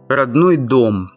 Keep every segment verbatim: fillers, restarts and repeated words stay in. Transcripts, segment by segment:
Родной дом.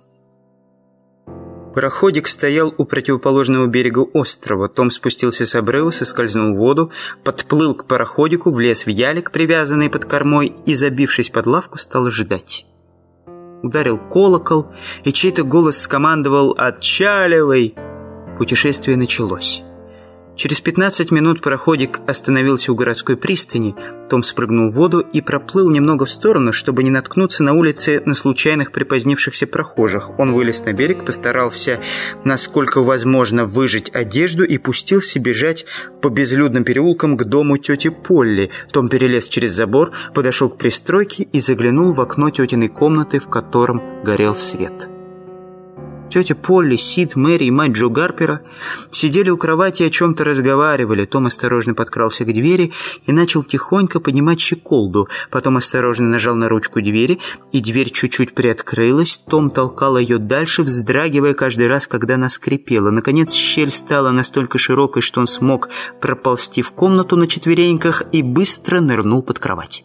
Пароходик стоял у противоположного берега острова. Том спустился с обрыва, соскользнул в воду, подплыл к пароходику, влез в ялик, привязанный под кормой, и, забившись под лавку, стал ждать. Ударил колокол, и чей-то голос скомандовал «Отчаливай!». Путешествие началось. Через пятнадцать минут пароходик остановился у городской пристани. Том спрыгнул в воду и проплыл немного в сторону, чтобы не наткнуться на улице на случайных припозднившихся прохожих. Он вылез на берег, постарался, насколько возможно, выжать одежду и пустился бежать по безлюдным переулкам к дому тети Полли. Том перелез через забор, подошел к пристройке и заглянул в окно тетиной комнаты, в котором горел свет. Тетя Полли, Сид, Мэри и мать Джо Гарпера сидели у кровати и о чем-то разговаривали. Том осторожно подкрался к двери и начал тихонько поднимать щеколду. Потом осторожно нажал на ручку двери, и дверь чуть-чуть приоткрылась. Том толкал ее дальше, вздрагивая каждый раз, когда она скрипела. Наконец щель стала настолько широкой, что он смог проползти в комнату на четвереньках и быстро нырнул под кровать.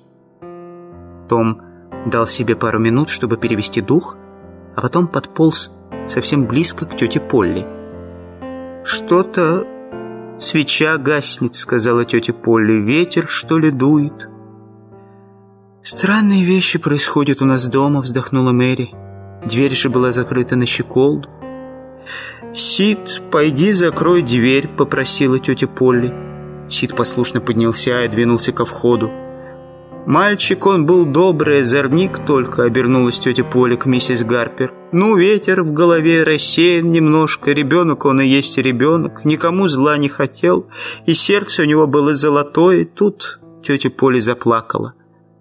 Том дал себе пару минут, чтобы перевести дух, а потом подполз совсем близко к тете Полли. «Что-то свеча гаснет», — сказала тетя Полли. «Ветер, что ли, дует?» «Странные вещи происходят у нас дома», — вздохнула Мэри. Дверь же была закрыта на щеколду. «Сид, пойди закрой дверь», — попросила тетя Полли. Сид послушно поднялся и двинулся ко входу. «Мальчик, он был добрый, озорник только», — обернулась тетя Полли к миссис Гарпер. «Ну, ветер в голове, рассеян немножко, ребенок он и есть ребенок, никому зла не хотел, и сердце у него было золотое». Тут тетя Полли заплакала.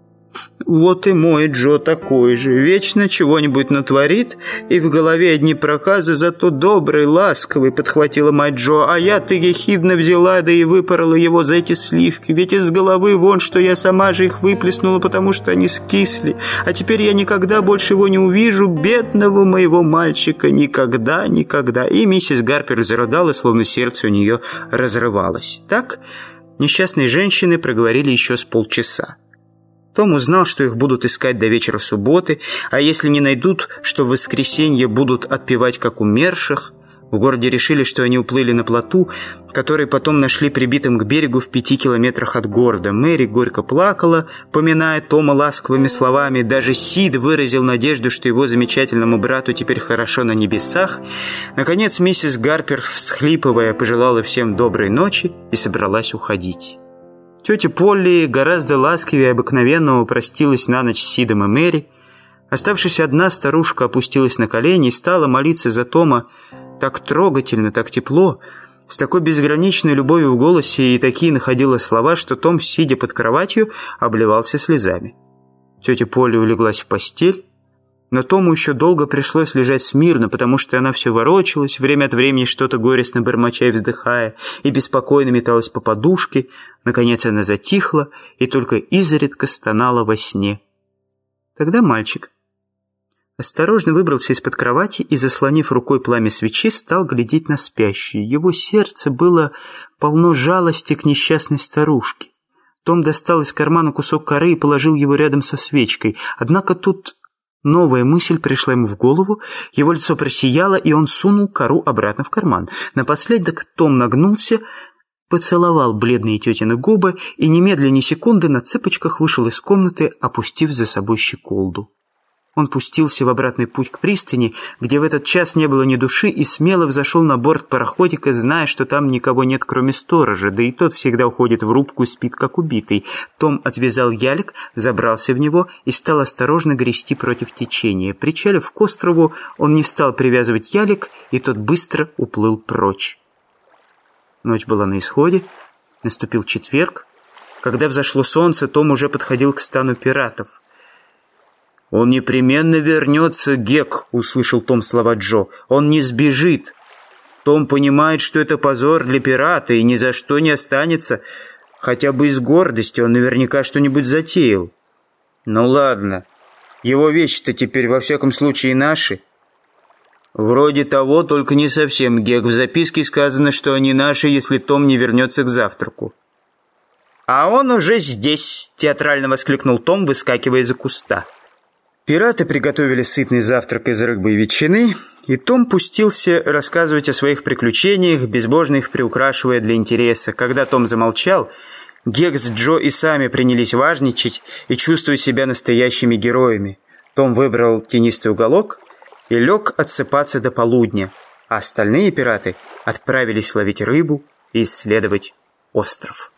«Вот и мой Джо такой же, вечно чего-нибудь натворит, и в голове одни проказы, зато добрый, ласковый», — подхватила мать Джо. «А я-то ехидно взяла, да и выпорола его за эти сливки, ведь из головы вон, что я сама же их выплеснула, потому что они скисли, а теперь я никогда больше его не увижу, бедного моего мальчика, никогда, никогда». И миссис Гарпер зарыдала, словно сердце у нее разрывалось. Так несчастные женщины проговорили еще с полчаса. Том узнал, что их будут искать до вечера субботы, а если не найдут, что в воскресенье будут отпевать как умерших. В городе решили, что они уплыли на плоту, который потом нашли прибитым к берегу в пяти километрах от города. Мэри горько плакала, поминая Тома ласковыми словами. Даже Сид выразил надежду, что его замечательному брату теперь хорошо на небесах. Наконец миссис Гарпер, всхлипывая, пожелала всем доброй ночи и собралась уходить. Тетя Полли гораздо ласковее обыкновенного простилась на ночь с Сидом и Мэри. Оставшись одна, старушка опустилась на колени и стала молиться за Тома так трогательно, так тепло, с такой безграничной любовью в голосе, и такие находила слова, что Том, сидя под кроватью, обливался слезами. Тетя Полли улеглась в постель, но Тому еще долго пришлось лежать смирно, потому что она все ворочалась, время от времени что-то горестно бормоча и вздыхая, и беспокойно металась по подушке. Наконец она затихла и только изредка стонала во сне. Тогда мальчик осторожно выбрался из-под кровати и, заслонив рукой пламя свечи, стал глядеть на спящую. Его сердце было полно жалости к несчастной старушке. Том достал из кармана кусок коры и положил его рядом со свечкой. Однако тут новая мысль пришла ему в голову, его лицо просияло, и он сунул кору обратно в карман. Напоследок Том нагнулся, поцеловал бледные тетины губы и немедленно ни секунды на цыпочках вышел из комнаты, опустив за собой щеколду. Он пустился в обратный путь к пристани, где в этот час не было ни души, и смело взошел на борт пароходика, зная, что там никого нет, кроме сторожа, да и тот всегда уходит в рубку и спит, как убитый. Том отвязал ялик, забрался в него и стал осторожно грести против течения. Причалив к острову, он не стал привязывать ялик, и тот быстро уплыл прочь. Ночь была на исходе, наступил четверг. Когда взошло солнце, Том уже подходил к стану пиратов. «Он непременно вернется, Гек», — услышал Том слова Джо. «Он не сбежит. Том понимает, что это позор для пирата и ни за что не останется. Хотя бы из гордости он наверняка что-нибудь затеял». «Ну ладно, его вещи-то теперь во всяком случае наши». «Вроде того, только не совсем, Гек. В записке сказано, что они наши, если Том не вернется к завтраку». «А он уже здесь», — театрально воскликнул Том, выскакивая из-за куста. Пираты приготовили сытный завтрак из рыбы и ветчины, и Том пустился рассказывать о своих приключениях, безбожно их приукрашивая для интереса. Когда Том замолчал, Гек с Джо и сами принялись важничать и чувствовать себя настоящими героями. Том выбрал тенистый уголок и лег отсыпаться до полудня, а остальные пираты отправились ловить рыбу и исследовать остров.